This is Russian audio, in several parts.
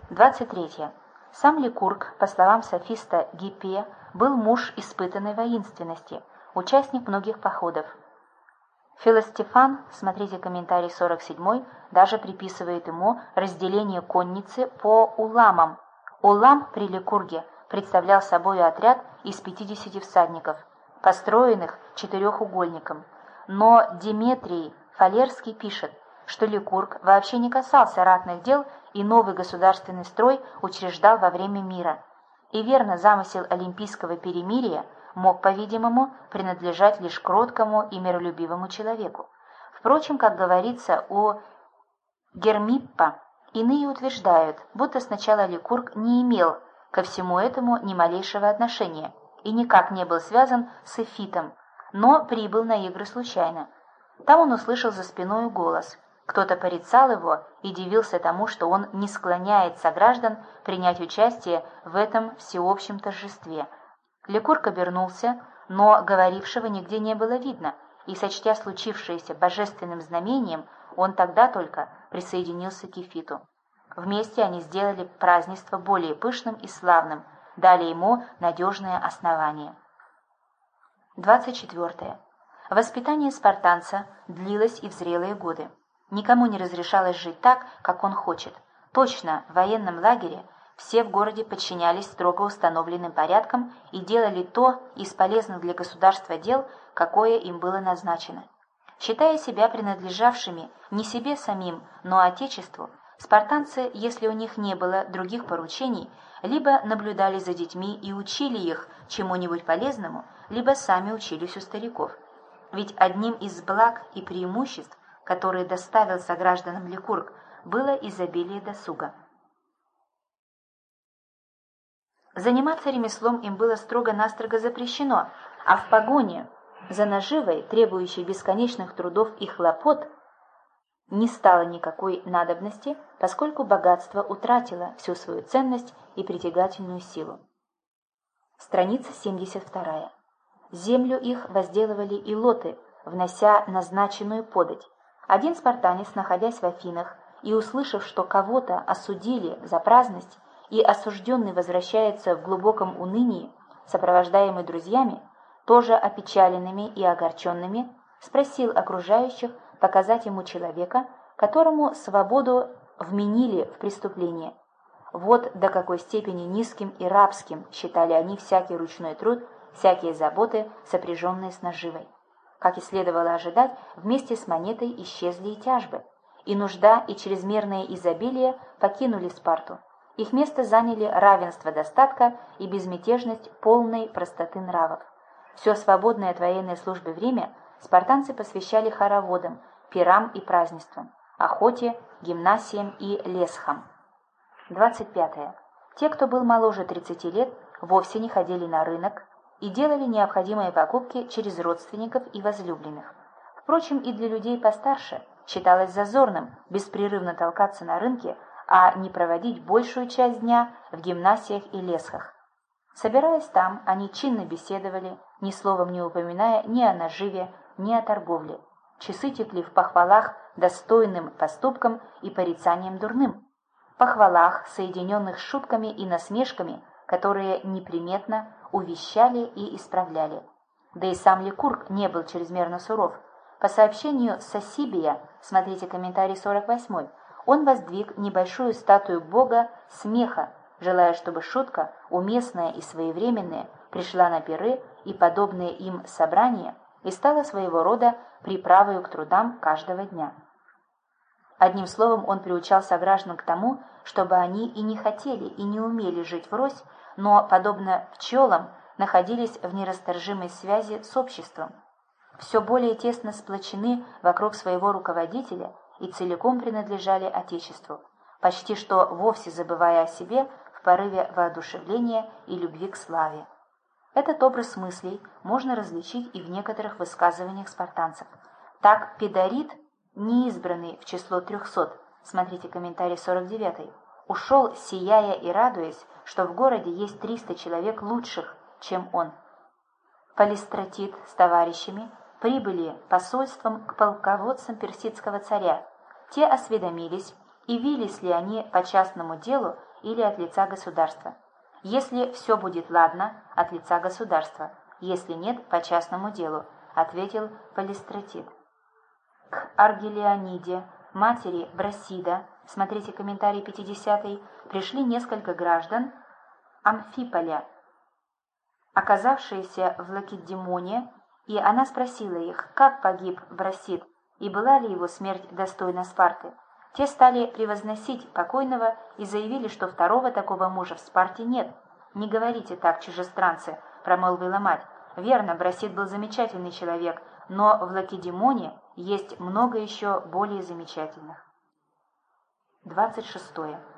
23. Сам Ликург, по словам софиста Гиппия, был муж испытанной воинственности, участник многих походов. Филостефан, смотрите комментарий 47, даже приписывает ему разделение конницы по уламам. Улам при Ликурге представлял собой отряд из 50 всадников, построенных четырехугольником. Но Деметрий Фалерский пишет, что Ликург вообще не касался ратных дел и новый государственный строй учреждал во время мира. И верно, замысел олимпийского перемирия мог, по-видимому, принадлежать лишь кроткому и миролюбивому человеку. Впрочем, как говорится у Гермиппа, иные утверждают, будто сначала Ликург не имел ко всему этому ни малейшего отношения и никак не был связан с Эфитом, но прибыл на игры случайно. Там он услышал за спиной голос. Кто-то порицал его и дивился тому, что он не склоняет сограждан принять участие в этом всеобщем торжестве. Ликург обернулся, но говорившего нигде не было видно, и, сочтя случившееся божественным знамением, он тогда только присоединился к Эфиту. Вместе они сделали празднество более пышным и славным, дали ему надежное основание. 24. Воспитание спартанца длилось и в зрелые годы. Никому не разрешалось жить так, как он хочет. Точно, в военном лагере все в городе подчинялись строго установленным порядкам и делали то из полезных для государства дел, какое им было назначено. Считая себя принадлежавшими не себе самим, но Отечеству, спартанцы, если у них не было других поручений, либо наблюдали за детьми и учили их чему-нибудь полезному, либо сами учились у стариков. Ведь одним из благ и преимуществ, которые доставил согражданам Ликург, было изобилие досуга. Заниматься ремеслом им было строго-настрого запрещено, а в погоне за наживой, требующей бесконечных трудов и хлопот, не стало никакой надобности, поскольку богатство утратило всю свою ценность и притягательную силу. Страница 72. Землю их возделывали илоты, внося назначенную подать. Один спартанец, находясь в Афинах и услышав, что кого-то осудили за праздность, и осужденный возвращается в глубоком унынии, сопровождаемый друзьями, тоже опечаленными и огорченными, спросил окружающих показать ему человека, которому свободу вменили в преступление. Вот до какой степени низким и рабским считали они всякий ручной труд, всякие заботы, сопряженные с наживой. Как и следовало ожидать, вместе с монетой исчезли и тяжбы, и нужда, и чрезмерное изобилие покинули Спарту. Их место заняли равенство достатка и безмятежность полной простоты нравов. Все свободное от военной службы время спартанцы посвящали хороводам, пирам и празднествам, охоте, гимнасиям и лесхам. 25. Те, кто был моложе 30 лет, вовсе не ходили на рынок и делали необходимые покупки через родственников и возлюбленных. Впрочем, и для людей постарше считалось зазорным беспрерывно толкаться на рынке, а не проводить большую часть дня в гимнасиях и лесхах. Собираясь там, они чинно беседовали, ни словом не упоминая ни о наживе, ни о торговле. Часы текли в похвалах достойным поступкам и порицанием дурным. Похвалах, соединенных с шутками и насмешками, которые неприметно увещали и исправляли. Да и сам Ликург не был чрезмерно суров. По сообщению Сосибия, смотрите комментарий 48, он воздвиг небольшую статую бога смеха, желая, чтобы шутка, уместная и своевременная, пришла на пиры и подобные им собрания и стала своего рода приправою к трудам каждого дня. Одним словом, он приучал сограждан к тому, чтобы они и не хотели, и не умели жить врозь, но, подобно пчелам, находились в нерасторжимой связи с обществом, все более тесно сплочены вокруг своего руководителя и целиком принадлежали Отечеству, почти что вовсе забывая о себе в порыве воодушевления и любви к славе. Этот образ мыслей можно различить и в некоторых высказываниях спартанцев. Так Педарит, неизбранный в число 300, смотрите комментарий 49, ушел, сияя и радуясь, что в городе есть 300 человек лучших, чем он. Полистратит с товарищами прибыли посольством к полководцам персидского царя. Те осведомились, явились ли они по частному делу или от лица государства? Если все будет ладно, от лица государства, если нет, по частному делу, ответил Полистратид. К Аргелиониде, матери Брасида, смотрите комментарий 50, пришли несколько граждан Амфиполя, оказавшиеся в Лакедемоне, и она спросила их, как погиб Брасид, и была ли его смерть достойна Спарты. Те стали превозносить покойного и заявили, что второго такого мужа в Спарте нет. «Не говорите так, чужестранцы», — промолвила мать. «Верно, Брасид был замечательный человек, но в Лакедемоне есть много еще более замечательных». 26.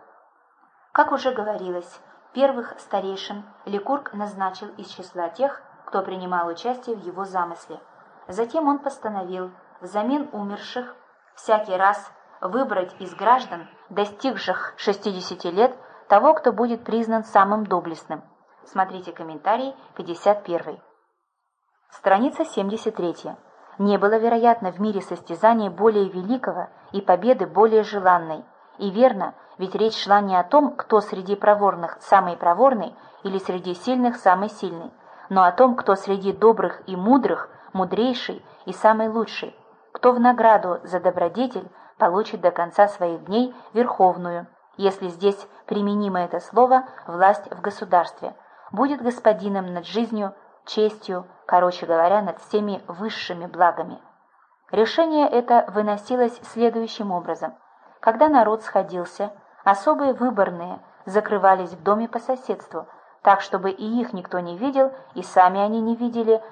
Как уже говорилось, первых старейшин Ликург назначил из числа тех, кто принимал участие в его замысле. Затем он постановил взамен умерших всякий раз выбрать из граждан, достигших 60 лет, того, кто будет признан самым доблестным. Смотрите комментарий 51. Страница 73. Не было, вероятно, в мире состязания более великого и победы более желанной. И верно, ведь речь шла не о том, кто среди проворных самый проворный или среди сильных самый сильный, но о том, кто среди добрых и мудрых мудрейший и самый лучший, кто в награду за добродетель получит до конца своих дней верховную, если здесь применимо это слово, власть в государстве, будет господином над жизнью, честью, короче говоря, над всеми высшими благами. Решение это выносилось следующим образом. Когда народ сходился, особые выборные закрывались в доме по соседству, так, чтобы и их никто не видел, и сами они не видели,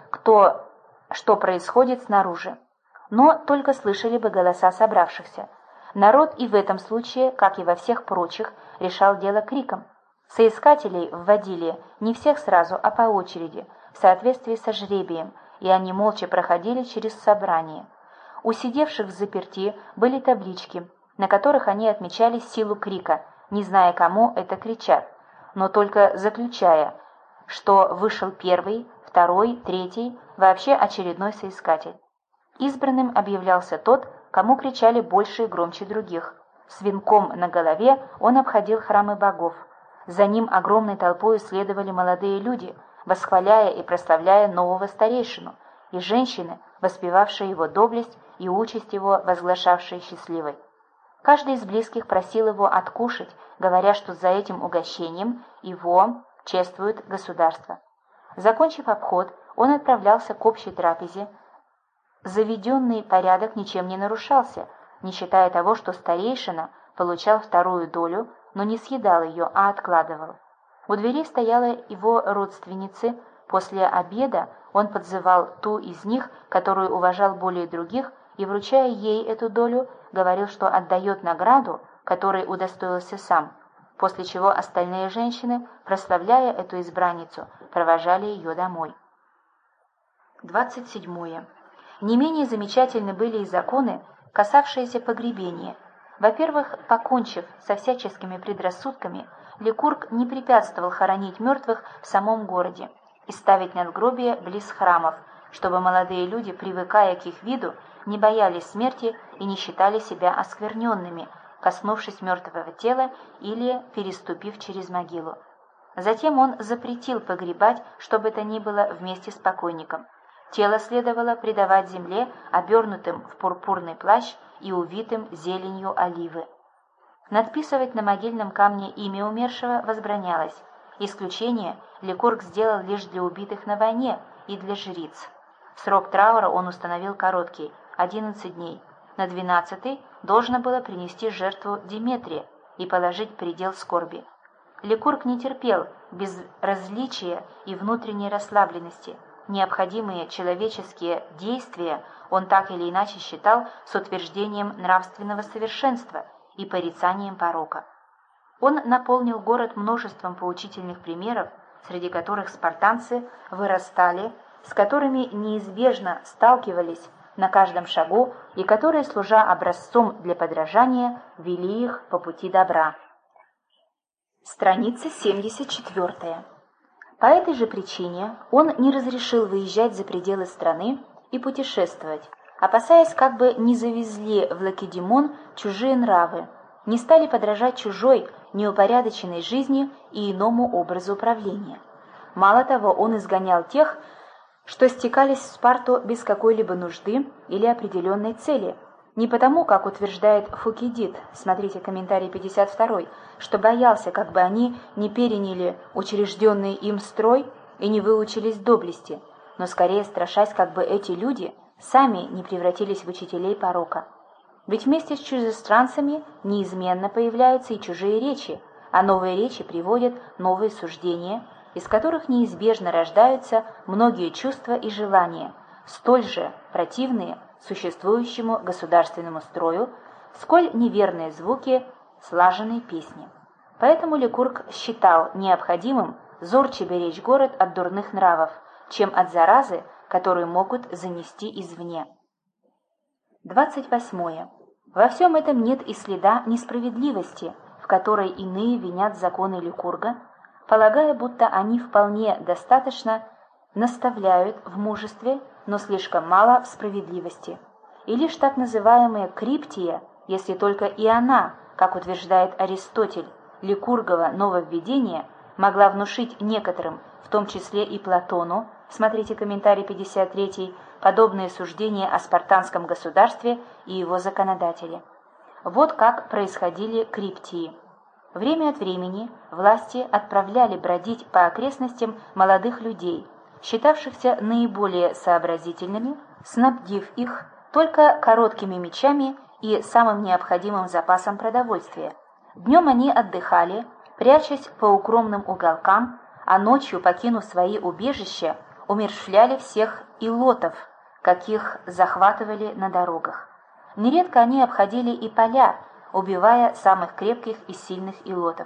что происходит снаружи. Но только слышали бы голоса собравшихся. Народ и в этом случае, как и во всех прочих, решал дело криком. Соискателей вводили не всех сразу, а по очереди, в соответствии со жребием, и они молча проходили через собрание. У сидевших в заперти были таблички, на которых они отмечали силу крика, не зная, кому это кричат, но только заключая, что вышел первый, второй, третий, вообще очередной соискатель. Избранным объявлялся тот, кому кричали больше и громче других. С венком на голове он обходил храмы богов. За ним огромной толпой следовали молодые люди, восхваляя и прославляя нового старейшину, и женщины, воспевавшие его доблесть и участь его, возглашавшие счастливой. Каждый из близких просил его откушать, говоря, что за этим угощением его чествует государство. Закончив обход, он отправлялся к общей трапезе. Заведенный порядок ничем не нарушался, не считая того, что старейшина получал вторую долю, но не съедал ее, а откладывал. У дверей стояла его родственница. После обеда он подзывал ту из них, которую уважал более других, и, вручая ей эту долю, говорил, что отдает награду, которой удостоился сам, после чего остальные женщины, прославляя эту избранницу, провожали ее домой. 27. Не менее замечательны были и законы, касавшиеся погребения. Во-первых, покончив со всяческими предрассудками, Ликург не препятствовал хоронить мертвых в самом городе и ставить надгробия близ храмов, чтобы молодые люди, привыкая к их виду, не боялись смерти и не считали себя оскверненными, коснувшись мертвого тела или переступив через могилу. Затем он запретил погребать, что бы то ни было, вместе с покойником. Тело следовало предавать земле, обернутым в пурпурный плащ и увитым зеленью оливы. Надписывать на могильном камне имя умершего возбранялось. Исключение Ликург сделал лишь для убитых на войне и для жриц. Срок траура он установил короткий – 11 дней. На 12-й должно было принести жертву Деметрия и положить предел скорби. Ликург не терпел безразличия и внутренней расслабленности. Необходимые человеческие действия он так или иначе считал с утверждением нравственного совершенства и порицанием порока. Он наполнил город множеством поучительных примеров, среди которых спартанцы вырастали, с которыми неизбежно сталкивались на каждом шагу и которые, служа образцом для подражания, вели их по пути добра. Страница 74. По этой же причине он не разрешил выезжать за пределы страны и путешествовать, опасаясь, как бы не завезли в Лакедемон чужие нравы, не стали подражать чужой неупорядоченной жизни и иному образу управления. Мало того, он изгонял тех, что стекались в Спарту без какой-либо нужды или определенной цели, не потому, как утверждает Фукидид, смотрите комментарий 52, что боялся, как бы они не переняли учрежденный им строй и не выучились доблести, но скорее страшась, как бы эти люди сами не превратились в учителей порока. Ведь вместе с чужестранцами неизменно появляются и чужие речи, а новые речи приводят новые суждения, из которых неизбежно рождаются многие чувства и желания, столь же противные существующему государственному строю, сколь неверные звуки слаженной песни. Поэтому Ликург считал необходимым зорче беречь город от дурных нравов, чем от заразы, которую могут занести извне. 28. Во всем этом нет и следа несправедливости, в которой иные винят законы Ликурга, полагая, будто они вполне достаточно наставляют в мужестве, но слишком мало в справедливости. И лишь так называемая криптия, если только и она, как утверждает Аристотель, Ликургова нововведение, могла внушить некоторым, в том числе и Платону, смотрите комментарий 53, подобные суждения о спартанском государстве и его законодателе. Вот как происходили криптии. Время от времени власти отправляли бродить по окрестностям молодых людей, считавшихся наиболее сообразительными, снабдив их только короткими мечами и самым необходимым запасом продовольствия. Днем они отдыхали, прячась по укромным уголкам, а ночью, покинув свои убежища, умерщвляли всех илотов, каких захватывали на дорогах. Нередко они обходили и поля, убивая самых крепких и сильных илотов.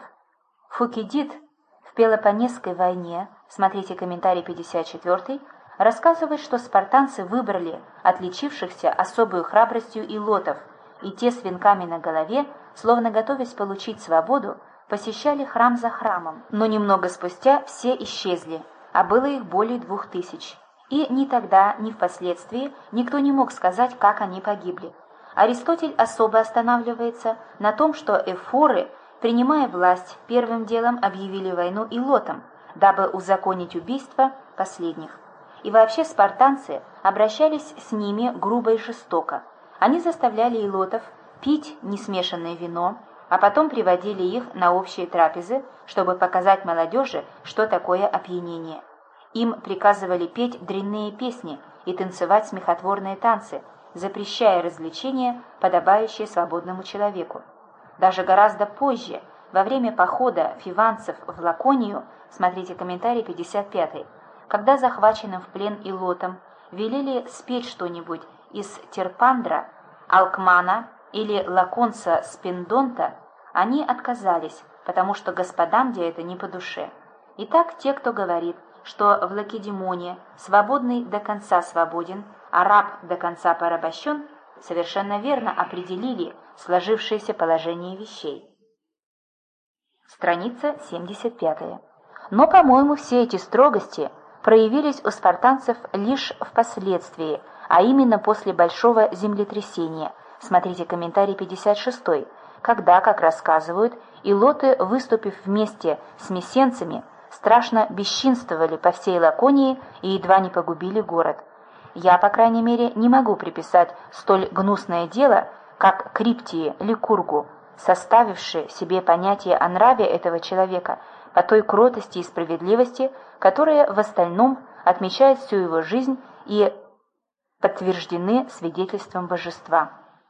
Фукидид в Пелопоннесской войне, смотрите комментарий 54, рассказывает, что спартанцы выбрали отличившихся особой храбростью илотов, и те с венками на голове, словно готовясь получить свободу, посещали храм за храмом, но немного спустя все исчезли, а было их более 2000. И ни тогда, ни впоследствии никто не мог сказать, как они погибли. Аристотель особо останавливается на том, что эфоры, принимая власть, первым делом объявили войну илотам, дабы узаконить убийство последних. И вообще спартанцы обращались с ними грубо и жестоко. Они заставляли илотов пить несмешанное вино, а потом приводили их на общие трапезы, чтобы показать молодежи, что такое опьянение. Им приказывали петь дрянные песни и танцевать смехотворные танцы, запрещая развлечения, подобающие свободному человеку. Даже гораздо позже, во время похода фиванцев в Лаконию, смотрите комментарий 55, когда захваченным в плен илотам велели спеть что-нибудь из Терпандра, Алкмана или Лаконца Спиндонта, они отказались, потому что господам где это не по душе. Итак, те, кто говорит, что в Лакедемоне свободный до конца свободен, а раб до конца порабощен, совершенно верно определили сложившееся положение вещей. Страница 75. Но, по-моему, все эти строгости проявились у спартанцев лишь впоследствии, а именно после большого землетрясения, смотрите комментарий 56, когда, как рассказывают, илоты, выступив вместе с мессенцами, страшно бесчинствовали по всей Лаконии и едва не погубили город. Я, по крайней мере, не могу приписать столь гнусное дело, как Криптии Ликургу, составивший себе понятие о нраве этого человека по той кротости и справедливости, которая в остальном отмечает всю его жизнь и подтверждены свидетельством божества.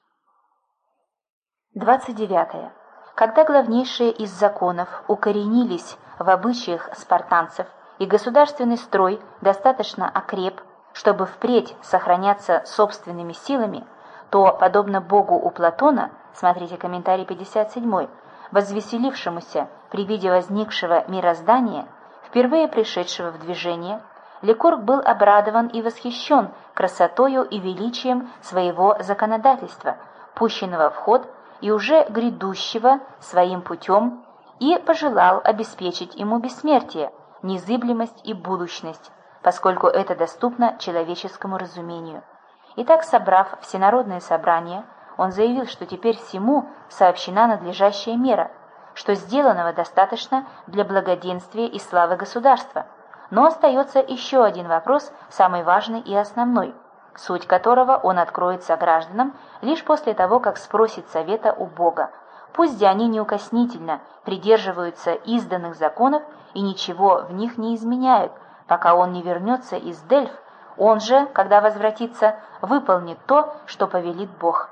29. Когда главнейшие из законов укоренились в обычаях спартанцев и государственный строй достаточно окреп, чтобы впредь сохраняться собственными силами, то, подобно Богу у Платона, смотрите комментарий 57, возвеселившемуся при виде возникшего мироздания, впервые пришедшего в движение, Ликург был обрадован и восхищен красотою и величием своего законодательства, пущенного в ход и уже грядущего своим путем, и пожелал обеспечить ему бессмертие, незыблемость и будущность, поскольку это доступно человеческому разумению. Итак, собрав всенародное собрание, он заявил, что теперь всему сообщена надлежащая мера, что сделанного достаточно для благоденствия и славы государства. Но остается еще один вопрос, самый важный и основной, суть которого он откроет согражданам лишь после того, как спросит совета у Бога. Пусть они неукоснительно придерживаются изданных законов и ничего в них не изменяют, пока он не вернется из Дельф, он же, когда возвратится, выполнит то, что повелит Бог.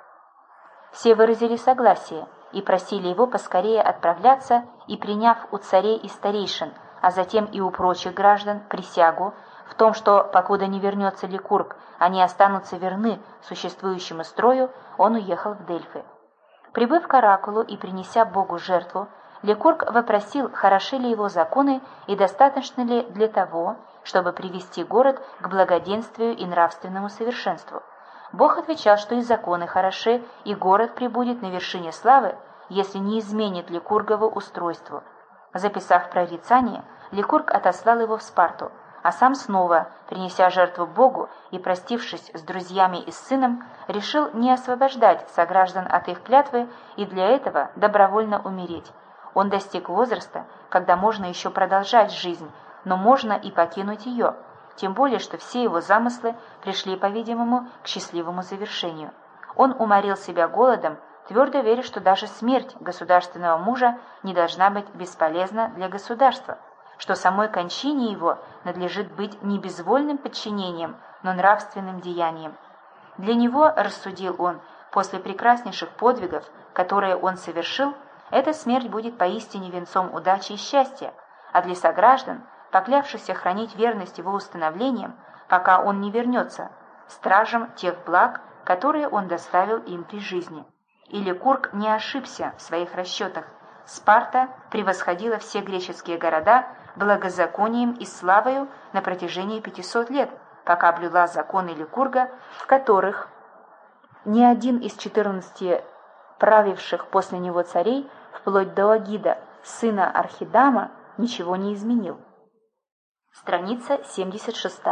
Все выразили согласие и просили его поскорее отправляться, и, приняв у царей и старейшин, а затем и у прочих граждан присягу в том, что, покуда не вернется Ликург, они останутся верны существующему строю, он уехал в Дельфы. Прибыв к оракулу и принеся Богу жертву, Ликург вопросил, хороши ли его законы и достаточно ли для того, чтобы привести город к благоденствию и нравственному совершенству. Бог отвечал, что и законы хороши, и город пребудет на вершине славы, если не изменит Ликургову устройству. Записав прорицание, Ликург отослал его в Спарту, а сам снова, принеся жертву Богу и простившись с друзьями и с сыном, решил не освобождать сограждан от их клятвы и для этого добровольно умереть. Он достиг возраста, когда можно еще продолжать жизнь, но можно и покинуть ее, тем более, что все его замыслы пришли, по-видимому, к счастливому завершению. Он уморил себя голодом, твердо веря, что даже смерть государственного мужа не должна быть бесполезна для государства, что самой кончине его надлежит быть не безвольным подчинением, но нравственным деянием. Для него, рассудил он, после прекраснейших подвигов, которые он совершил, эта смерть будет поистине венцом удачи и счастья, а для сограждан, поклявшихся хранить верность его установлениям, пока он не вернется, стражем тех благ, которые он доставил им при жизни. И Ликург не ошибся в своих расчетах. Спарта превосходила все греческие города благозаконием и славою на протяжении 500 лет, пока блюла законы Ликурга, в которых ни один из 14 правивших после него царей, вплоть до Агида, сына Архидама, ничего не изменил. Страница 76.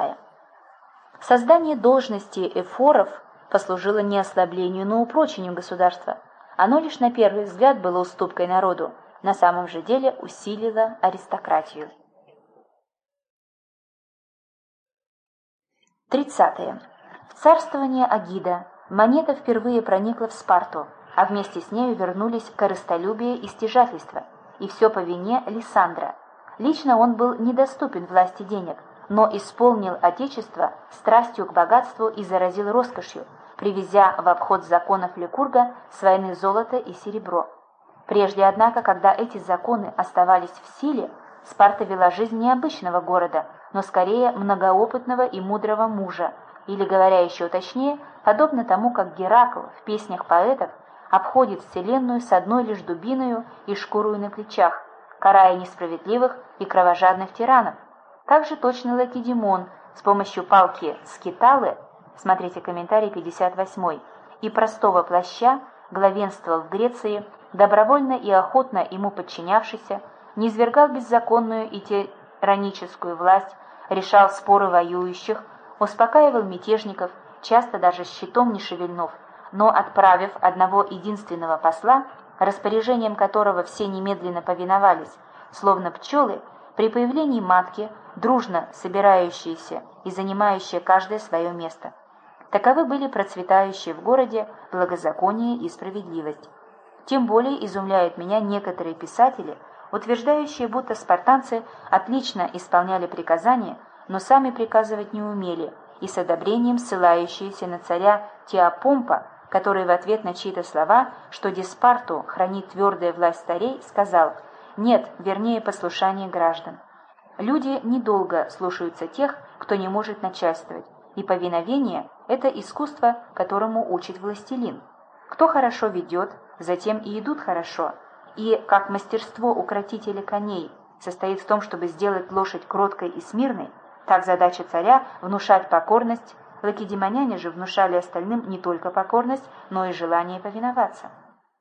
Создание должности эфоров послужило не ослаблению, но упрочению государства. Оно лишь на первый взгляд было уступкой народу, на самом же деле усилило аристократию. 30. В царствование Агида монета впервые проникла в Спарту, а вместе с нею вернулись корыстолюбие и стяжательство, и все по вине Лисандра. Лично он был недоступен власти денег, но исполнил отечество страстью к богатству и заразил роскошью, привезя в обход законов Ликурга с войны золото и серебро. Прежде, однако, когда эти законы оставались в силе, Спарта вела жизнь необычного города, но скорее многоопытного и мудрого мужа, или, говоря еще точнее, подобно тому, как Геракл в песнях поэтов обходит вселенную с одной лишь дубиною и шкурою на плечах, карая несправедливых и кровожадных тиранов. Также точно Лакедемон с помощью палки скиталы, смотрите комментарий 58, и простого плаща главенствовал в Греции, добровольно и охотно ему подчинявшийся, низвергал беззаконную и тираническую власть, решал споры воюющих, успокаивал мятежников, часто даже щитом не шевельнув, но отправив одного единственного посла, распоряжением которого все немедленно повиновались, словно пчелы, при появлении матки, дружно собирающиеся и занимающие каждое свое место. Таковы были процветающие в городе благозаконие и справедливость. Тем более изумляют меня некоторые писатели, утверждающие, будто спартанцы отлично исполняли приказания, но сами приказывать не умели, и с одобрением ссылающиеся на царя Теопомпа, который в ответ на чьи-то слова, что Диспарту хранит твердая власть царей, сказал: «Нет, вернее, послушание граждан». Люди недолго слушаются тех, кто не может начальствовать, и повиновение – это искусство, которому учит властелин. Кто хорошо ведет, затем и идут хорошо, и как мастерство укротителя коней состоит в том, чтобы сделать лошадь кроткой и смирной, так задача царя – внушать покорность. Лакедемоняне же внушали остальным не только покорность, но и желание повиноваться.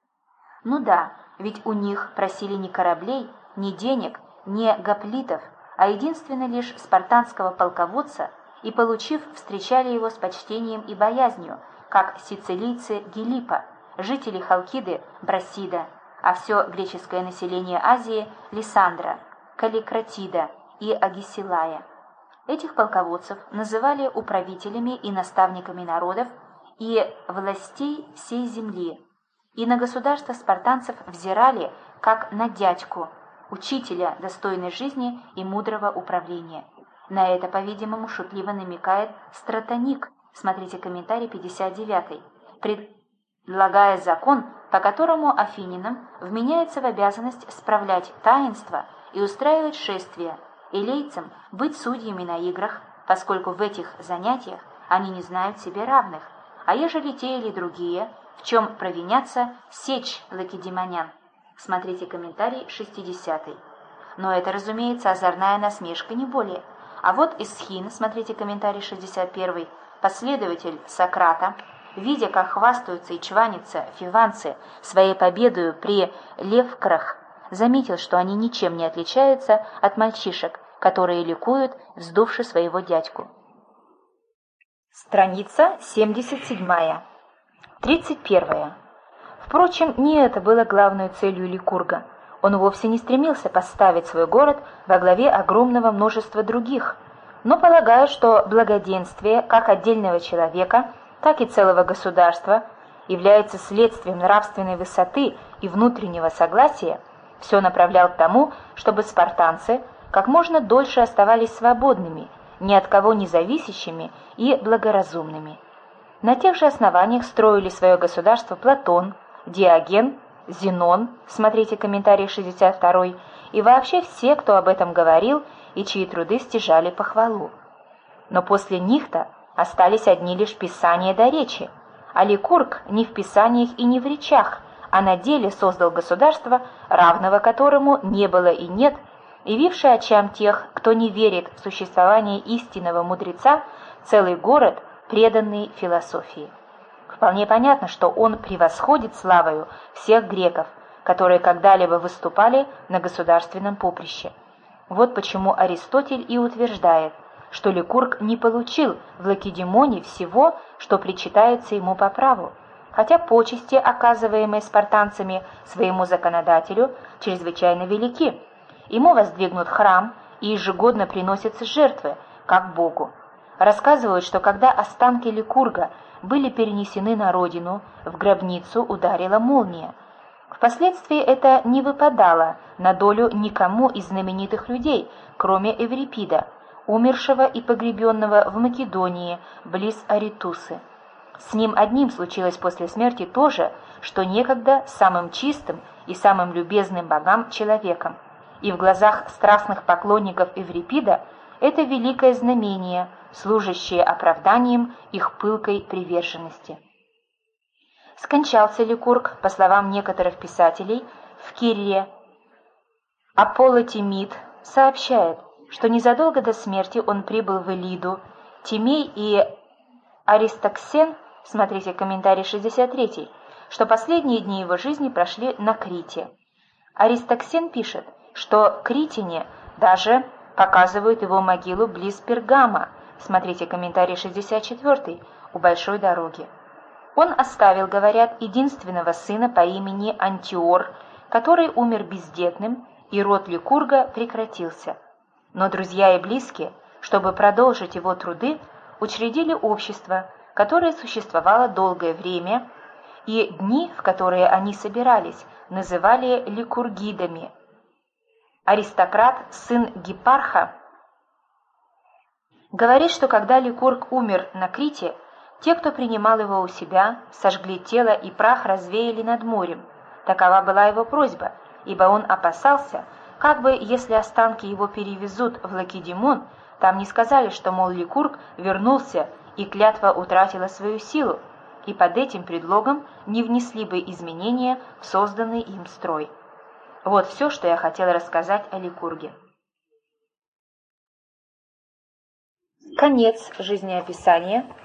Ну да, ведь у них просили не кораблей, ни денег, ни гоплитов, а единственно лишь спартанского полководца, и, получив, встречали его с почтением и боязнью, как сицилийцы Гелипа, жители Халкиды Брасида, а все греческое население Азии – Лисандра, Калликратида и Агисилая. Этих полководцев называли управителями и наставниками народов и властей всей земли, и на государство спартанцев взирали как на дядьку, учителя достойной жизни и мудрого управления. На это, по-видимому, шутливо намекает Стратоник, смотрите комментарий 59, предлагая закон, по которому афининам вменяется в обязанность справлять таинства и устраивать шествия, элейцам быть судьями на играх, поскольку в этих занятиях они не знают себе равных, а ежели те или другие, в чем провинятся, сечь лакедемонян. Смотрите комментарий 60. Но это, разумеется, озорная насмешка, не более. А вот Эсхин, смотрите комментарий 61, последователь Сократа, видя, как хвастаются и чванятся фиванцы своей победою при Левкрах, заметил, что они ничем не отличаются от мальчишек, которые ликуют, вздувши своего дядьку. Страница 77. 31. Впрочем, не это было главной целью Ликурга. Он вовсе не стремился поставить свой город во главе огромного множества других, но полагая, что благоденствие как отдельного человека, так и целого государства является следствием нравственной высоты и внутреннего согласия, все направлял к тому, чтобы спартанцы как можно дольше оставались свободными, ни от кого не зависящими и благоразумными. На тех же основаниях строили свое государство Платон, Диоген, Зенон, смотрите комментарий 62, и вообще все, кто об этом говорил и чьи труды стяжали похвалу. Но после них-то остались одни лишь писания до речи, а Ликург не в писаниях и не в речах, а на деле создал государство, равного которому не было и нет, явившее очам тех, кто не верит в существование истинного мудреца, целый город, преданный философии. Вполне понятно, что он превосходит славою всех греков, которые когда-либо выступали на государственном поприще. Вот почему Аристотель и утверждает, что Ликург не получил в Лакедемоне всего, что причитается ему по праву, хотя почести, оказываемые спартанцами своему законодателю, чрезвычайно велики. Ему воздвигнут храм и ежегодно приносятся жертвы, как Богу. Рассказывают, что когда останки Ликурга были перенесены на родину, в гробницу ударила молния. Впоследствии это не выпадало на долю никому из знаменитых людей, кроме Эврипида, умершего и погребенного в Македонии, близ Аритусы. С ним одним случилось после смерти то же, что некогда самым чистым и самым любезным богам человеком. И в глазах страстных поклонников Эврипида это великое знамение, служащее оправданием их пылкой приверженности. Скончался Ликург, по словам некоторых писателей, в Кирре. Аполло Тимид сообщает, что незадолго до смерти он прибыл в Элиду. Тимей и Аристоксен, смотрите комментарий 63, что последние дни его жизни прошли на Крите. Аристоксен пишет, что критяне даже показывают его могилу близ Пергама, смотрите комментарий 64, у большой дороги. Он оставил, говорят, единственного сына по имени Антиор, который умер бездетным, и род Ликурга прекратился. Но друзья и близкие, чтобы продолжить его труды, учредили общество, которое существовало долгое время, и дни, в которые они собирались, называли ликургидами. Аристократ, сын Гиппарха, говорит, что когда Ликург умер на Крите, те, кто принимал его у себя, сожгли тело и прах развеяли над морем. Такова была его просьба, ибо он опасался, как бы, если останки его перевезут в Лакедемон, там не сказали, что, мол, Ликург вернулся и клятва утратила свою силу, и под этим предлогом не внесли бы изменения в созданный им строй. Вот все, что я хотела рассказать о Ликурге. Конец жизнеописания